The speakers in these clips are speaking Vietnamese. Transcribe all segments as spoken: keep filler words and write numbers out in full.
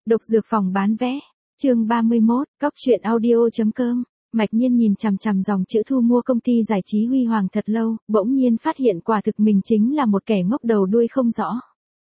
Độc dược phòng bán vé. Chương ba mươi mốt, cóc truyện audio.com. Mạch Nhiên nhìn chằm chằm dòng chữ thu mua công ty giải trí Huy Hoàng thật lâu, bỗng nhiên phát hiện quả thực mình chính là một kẻ ngốc đầu đuôi không rõ.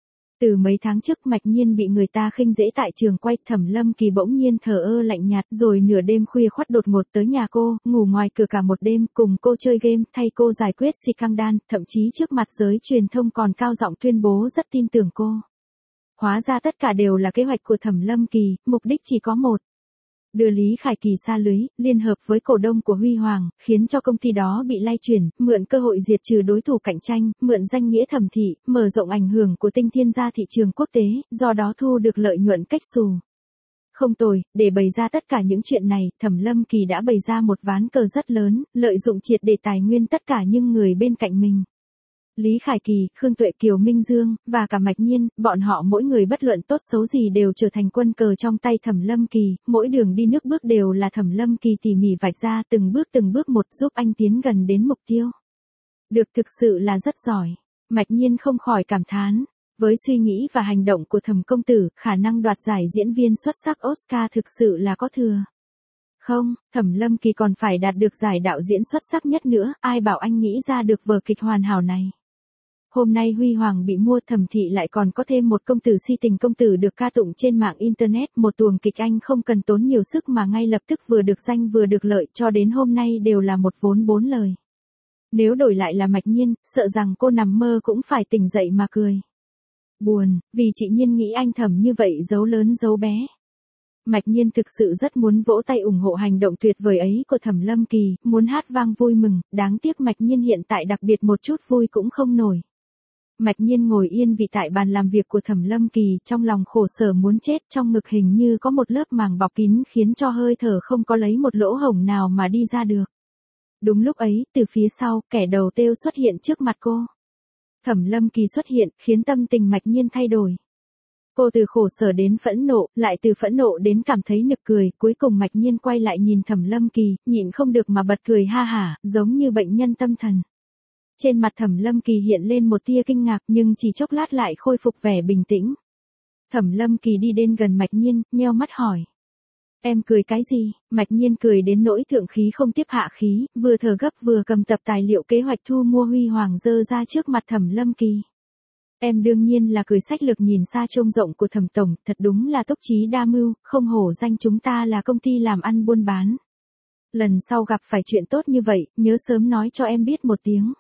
Từ mấy tháng trước Mạch Nhiên bị người ta khinh dễ tại trường quay, Thẩm Lâm Kỳ bỗng nhiên thờ ơ lạnh nhạt, rồi nửa đêm khuya khoắt đột ngột tới nhà cô, ngủ ngoài cửa cả một đêm, cùng cô chơi game, thay cô giải quyết scandal, thậm chí trước mặt giới truyền thông còn cao giọng tuyên bố rất tin tưởng cô. Hóa ra tất cả đều là kế hoạch của Thẩm Lâm Kỳ, mục đích chỉ có một. Đưa Lý Khải Kỳ xa lưới, liên hợp với cổ đông của Huy Hoàng, khiến cho công ty đó bị lay chuyển, mượn cơ hội diệt trừ đối thủ cạnh tranh, mượn danh nghĩa Thẩm thị, mở rộng ảnh hưởng của Tinh Thiên ra thị trường quốc tế, do đó thu được lợi nhuận cách xù. Không tồi, để bày ra tất cả những chuyện này, Thẩm Lâm Kỳ đã bày ra một ván cờ rất lớn, lợi dụng triệt để tài nguyên tất cả những người bên cạnh mình. Lý Khải Kỳ, Khương Tuệ Kiều, Minh Dương, và cả Mạch Nhiên, bọn họ mỗi người bất luận tốt xấu gì đều trở thành quân cờ trong tay Thẩm Lâm Kỳ, mỗi đường đi nước bước đều là Thẩm Lâm Kỳ tỉ mỉ vạch ra từng bước từng bước một giúp anh tiến gần đến mục tiêu. Được, thực sự là rất giỏi. Mạch Nhiên không khỏi cảm thán. Với suy nghĩ và hành động của Thẩm công tử, khả năng đoạt giải diễn viên xuất sắc Oscar thực sự là có thừa. Không, Thẩm Lâm Kỳ còn phải đạt được giải đạo diễn xuất sắc nhất nữa, ai bảo anh nghĩ ra được vở kịch hoàn hảo này. Hôm nay Huy Hoàng bị mua, Thẩm thị lại còn có thêm một công tử si tình công tử được ca tụng trên mạng Internet, một tuồng kịch anh không cần tốn nhiều sức mà ngay lập tức vừa được danh vừa được lợi, cho đến hôm nay đều là một vốn bốn lời. Nếu đổi lại là Mạch Nhiên, sợ rằng cô nằm mơ cũng phải tỉnh dậy mà cười. Buồn, vì chị Nhiên nghĩ anh Thẩm như vậy giấu lớn giấu bé. Mạch Nhiên thực sự rất muốn vỗ tay ủng hộ hành động tuyệt vời ấy của Thẩm Lâm Kỳ, muốn hát vang vui mừng, đáng tiếc Mạch Nhiên hiện tại đặc biệt một chút vui cũng không nổi. Mạch Nhiên ngồi yên vị tại bàn làm việc của Thẩm Lâm Kỳ, trong lòng khổ sở muốn chết, trong ngực hình như có một lớp màng bọc kín khiến cho hơi thở không có lấy một lỗ hổng nào mà đi ra được. Đúng lúc ấy, từ phía sau, kẻ đầu têu xuất hiện trước mặt cô. Thẩm Lâm Kỳ xuất hiện, khiến tâm tình Mạch Nhiên thay đổi. Cô từ khổ sở đến phẫn nộ, lại từ phẫn nộ đến cảm thấy nực cười, cuối cùng Mạch Nhiên quay lại nhìn Thẩm Lâm Kỳ, nhịn không được mà bật cười ha hả, giống như bệnh nhân tâm thần. Trên mặt Thẩm Lâm Kỳ hiện lên một tia kinh ngạc nhưng chỉ chốc lát lại khôi phục vẻ bình tĩnh. Thẩm Lâm Kỳ đi đến gần Mạch Nhiên, nheo mắt hỏi. Em cười cái gì? Mạch Nhiên cười đến nỗi thượng khí không tiếp hạ khí, vừa thở gấp vừa cầm tập tài liệu kế hoạch thu mua Huy Hoàng dơ ra trước mặt Thẩm Lâm Kỳ. Em đương nhiên là cười sách lược nhìn xa trông rộng của Thẩm tổng, thật đúng là túc trí đa mưu, không hổ danh chúng ta là công ty làm ăn buôn bán. Lần sau gặp phải chuyện tốt như vậy, nhớ sớm nói cho em biết một tiếng.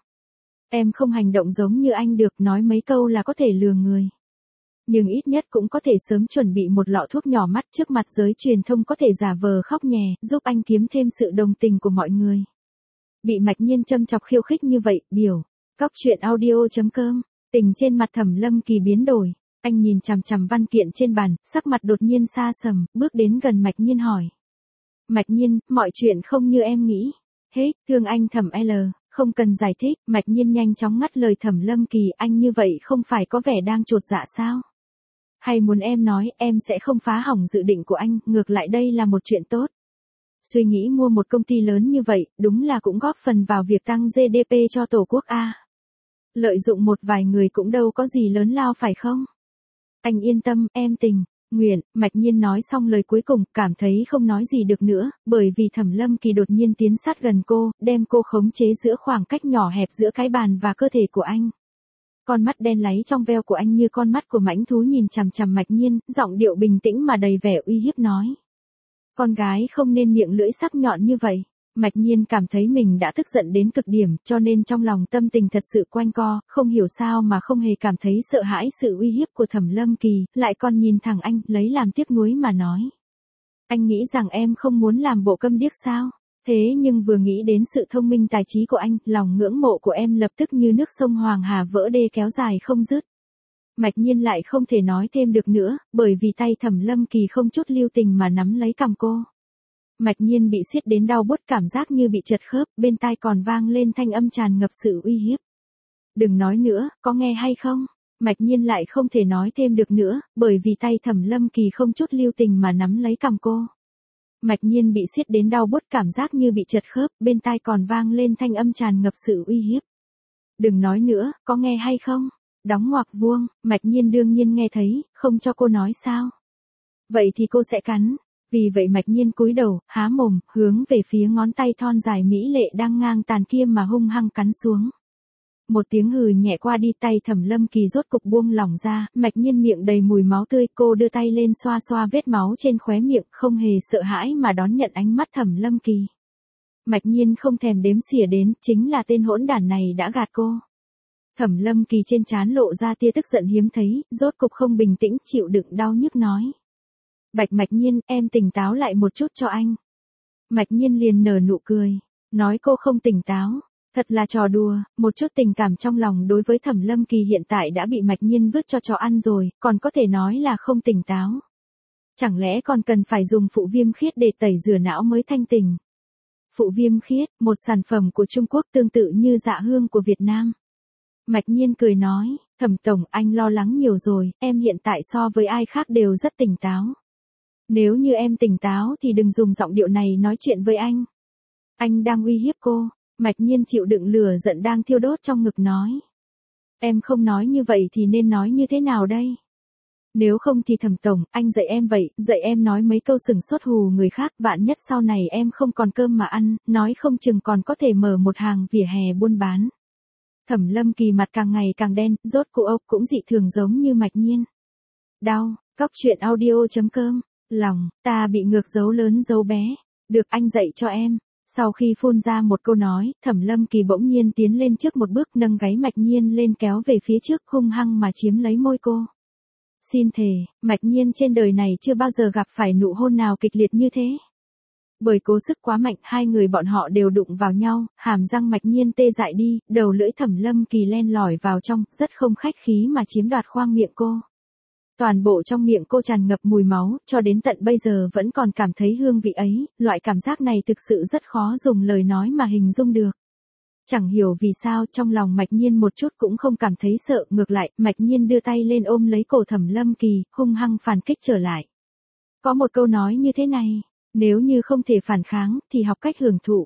Em không hành động giống như anh được, nói mấy câu là có thể lừa người. Nhưng ít nhất cũng có thể sớm chuẩn bị một lọ thuốc nhỏ mắt trước mặt giới truyền thông, có thể giả vờ khóc nhè, giúp anh kiếm thêm sự đồng tình của mọi người. Bị Mạch Nhiên châm chọc khiêu khích như vậy, biểu, cóc truyện audio.com, tình trên mặt Thẩm Lâm Kỳ biến đổi. Anh nhìn chằm chằm văn kiện trên bàn, sắc mặt đột nhiên xa sầm, bước đến gần Mạch Nhiên hỏi. Mạch Nhiên, mọi chuyện không như em nghĩ. Hết, thương anh Thẩm L. Không cần giải thích, Mạch Nhiên nhanh chóng ngắt lời Thẩm Lâm Kỳ, anh như vậy không phải có vẻ đang chột dạ sao? Hay muốn em nói, em sẽ không phá hỏng dự định của anh, ngược lại đây là một chuyện tốt. Suy nghĩ mua một công ty lớn như vậy, đúng là cũng góp phần vào việc tăng giê đê pê cho tổ quốc a. Lợi dụng một vài người cũng đâu có gì lớn lao phải không? Anh yên tâm, em tình nguyện. Mạch Nhiên nói xong lời cuối cùng, cảm thấy không nói gì được nữa, bởi vì Thẩm Lâm Kỳ đột nhiên tiến sát gần cô, đem cô khống chế giữa khoảng cách nhỏ hẹp giữa cái bàn và cơ thể của anh. Con mắt đen láy trong veo của anh như con mắt của mãnh thú nhìn chằm chằm Mạch Nhiên, giọng điệu bình tĩnh mà đầy vẻ uy hiếp nói. Con gái không nên miệng lưỡi sắc nhọn như vậy. Mạch Nhiên cảm thấy mình đã tức giận đến cực điểm, cho nên trong lòng tâm tình thật sự quanh co, không hiểu sao mà không hề cảm thấy sợ hãi sự uy hiếp của Thẩm Lâm Kỳ, lại còn nhìn thẳng anh, lấy làm tiếc nuối mà nói. Anh nghĩ rằng em không muốn làm bộ câm điếc sao? Thế nhưng vừa nghĩ đến sự thông minh tài trí của anh, lòng ngưỡng mộ của em lập tức như nước sông Hoàng Hà vỡ đê kéo dài không dứt. Mạch Nhiên lại không thể nói thêm được nữa, bởi vì tay Thẩm Lâm Kỳ không chút lưu tình mà nắm lấy cằm cô. Mạch Nhiên bị siết đến đau buốt, cảm giác như bị trật khớp, bên tai còn vang lên thanh âm tràn ngập sự uy hiếp. Đừng nói nữa, có nghe hay không? Mạch Nhiên lại không thể nói thêm được nữa, bởi vì tay Thẩm Lâm Kỳ không chút lưu tình mà nắm lấy cằm cô. Mạch Nhiên bị siết đến đau buốt, cảm giác như bị trật khớp, bên tai còn vang lên thanh âm tràn ngập sự uy hiếp. Đừng nói nữa, có nghe hay không? Đóng ngoặc vuông, Mạch Nhiên đương nhiên nghe thấy, không cho cô nói sao? Vậy thì cô sẽ cắn. Vì vậy Mạch Nhiên cúi đầu, há mồm, hướng về phía ngón tay thon dài mỹ lệ đang ngang tàn kia mà hung hăng cắn xuống. Một tiếng hừ nhẹ qua đi, tay Thẩm Lâm Kỳ rốt cục buông lỏng ra, Mạch Nhiên miệng đầy mùi máu tươi, cô đưa tay lên xoa xoa vết máu trên khóe miệng, không hề sợ hãi mà đón nhận ánh mắt Thẩm Lâm Kỳ. Mạch Nhiên không thèm đếm xỉa đến, chính là tên hỗn đản này đã gạt cô. Thẩm Lâm Kỳ trên trán lộ ra tia tức giận hiếm thấy, rốt cục không bình tĩnh chịu đựng đau nhức nói. Bạch Mạch Nhiên, em tỉnh táo lại một chút cho anh. Mạch Nhiên liền nở nụ cười, nói cô không tỉnh táo. Thật là trò đùa, một chút tình cảm trong lòng đối với Thẩm Lâm Kỳ hiện tại đã bị Mạch Nhiên vứt cho chó ăn rồi, còn có thể nói là không tỉnh táo. Chẳng lẽ còn cần phải dùng phụ viêm khiết để tẩy rửa não mới thanh tỉnh? Phụ viêm khiết, một sản phẩm của Trung Quốc tương tự như dạ hương của Việt Nam. Mạch Nhiên cười nói, Thẩm tổng, anh lo lắng nhiều rồi, em hiện tại so với ai khác đều rất tỉnh táo. Nếu như em tỉnh táo thì đừng dùng giọng điệu này nói chuyện với anh. Anh đang uy hiếp cô. Mạch Nhiên chịu đựng lửa giận đang thiêu đốt trong ngực nói. Em không nói như vậy thì nên nói như thế nào đây? Nếu không thì Thẩm tổng, anh dạy em vậy, dạy em nói mấy câu sừng sốt hù người khác, vạn nhất sau này em không còn cơm mà ăn, nói không chừng còn có thể mở một hàng vỉa hè buôn bán. Thẩm Lâm Kỳ mặt càng ngày càng đen, rốt cuộc ốc cũng dị thường giống như Mạch Nhiên. Đau, cóc truyện audio chấm com, lòng, ta bị ngược dấu lớn dấu bé, được anh dạy cho em. Sau khi phun ra một câu nói, Thẩm Lâm Kỳ bỗng nhiên tiến lên trước một bước, nâng gáy Mạch Nhiên lên kéo về phía trước, hung hăng mà chiếm lấy môi cô. Xin thề, Mạch Nhiên trên đời này chưa bao giờ gặp phải nụ hôn nào kịch liệt như thế. Bởi cố sức quá mạnh, hai người bọn họ đều đụng vào nhau, hàm răng Mạch Nhiên tê dại đi, đầu lưỡi Thẩm Lâm Kỳ len lỏi vào trong, rất không khách khí mà chiếm đoạt khoang miệng cô. Toàn bộ trong miệng cô tràn ngập mùi máu, cho đến tận bây giờ vẫn còn cảm thấy hương vị ấy, loại cảm giác này thực sự rất khó dùng lời nói mà hình dung được. Chẳng hiểu vì sao trong lòng Mạch Nhiên một chút cũng không cảm thấy sợ, ngược lại, Mạch Nhiên đưa tay lên ôm lấy cổ Thẩm Lâm Kỳ, hung hăng phản kích trở lại. Có một câu nói như thế này, nếu như không thể phản kháng, thì học cách hưởng thụ.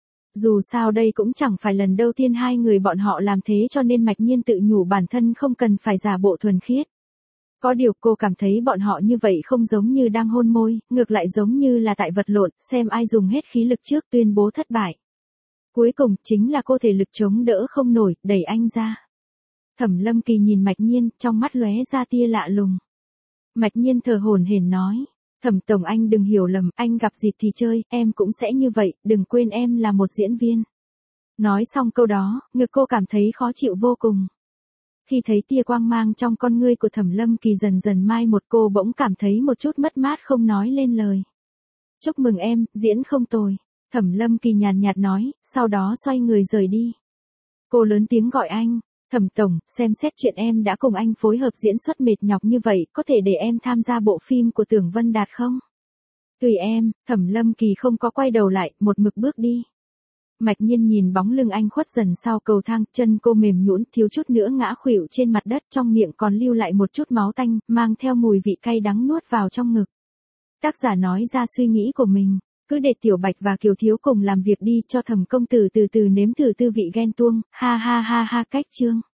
Dù sao đây cũng chẳng phải lần đầu tiên hai người bọn họ làm thế, cho nên Mạch Nhiên tự nhủ bản thân không cần phải giả bộ thuần khiết. Có điều cô cảm thấy bọn họ như vậy không giống như đang hôn môi, ngược lại giống như là tại vật lộn, xem ai dùng hết khí lực trước tuyên bố thất bại. Cuối cùng chính là cô thể lực chống đỡ không nổi, đẩy anh ra. Thẩm Lâm Kỳ nhìn Mạch Nhiên, trong mắt lóe ra tia lạ lùng. Mạch Nhiên thở hổn hển nói, Thẩm tổng anh đừng hiểu lầm, anh gặp dịp thì chơi, em cũng sẽ như vậy, đừng quên em là một diễn viên. Nói xong câu đó, ngực cô cảm thấy khó chịu vô cùng. Khi thấy tia quang mang trong con ngươi của Thẩm Lâm Kỳ dần dần mai một, cô bỗng cảm thấy một chút mất mát không nói lên lời. Chúc mừng em, diễn không tồi. Thẩm Lâm Kỳ nhàn nhạt nói, sau đó xoay người rời đi. Cô lớn tiếng gọi anh, Thẩm tổng, xem xét chuyện em đã cùng anh phối hợp diễn xuất mệt nhọc như vậy, có thể để em tham gia bộ phim của Tưởng Vân Đạt không? Tùy em, Thẩm Lâm Kỳ không có quay đầu lại, một mực bước đi. Mạch Nhiên nhìn bóng lưng anh khuất dần sau cầu thang, chân cô mềm nhũn, thiếu chút nữa ngã khuỵu trên mặt đất, trong miệng còn lưu lại một chút máu tanh, mang theo mùi vị cay đắng nuốt vào trong ngực. Tác giả nói ra suy nghĩ của mình, cứ để Tiểu Bạch và Kiều Thiếu cùng làm việc đi, cho Thẩm công tử từ từ nếm thử tư vị ghen tuông, ha ha ha ha. Cách chương